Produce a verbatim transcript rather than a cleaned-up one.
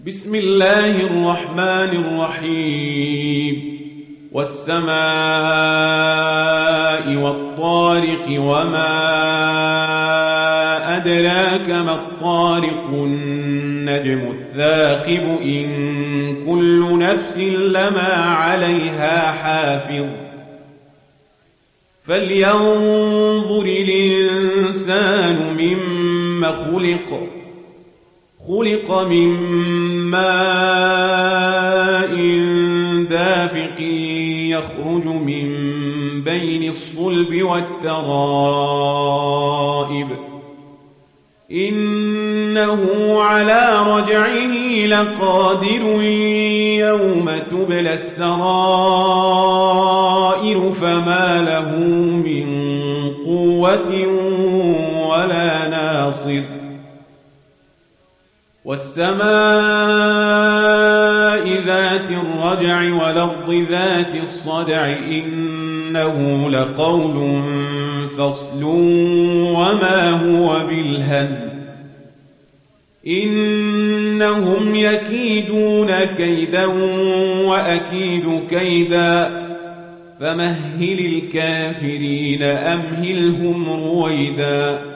بسم الله الرحمن الرحيم والسماء والطارق وما أدراك ما الطارق النجم الثاقب إن كل نفس لما عليها حافظ فلينظر الإنسان مما خلق خلق من ماء دافق يخرج من بين الصلب والترائب إنه على رجعه لقادر يوم تبلى السرائر فما له من قوة ولا ناصر والسماء ذات الرجع والأرض ذات الصدع إنه لقول فصل وما هو بالهزل إنهم يكيدون كيدا وأكيد كيدا فمهل الكافرين أمهلهم رويدا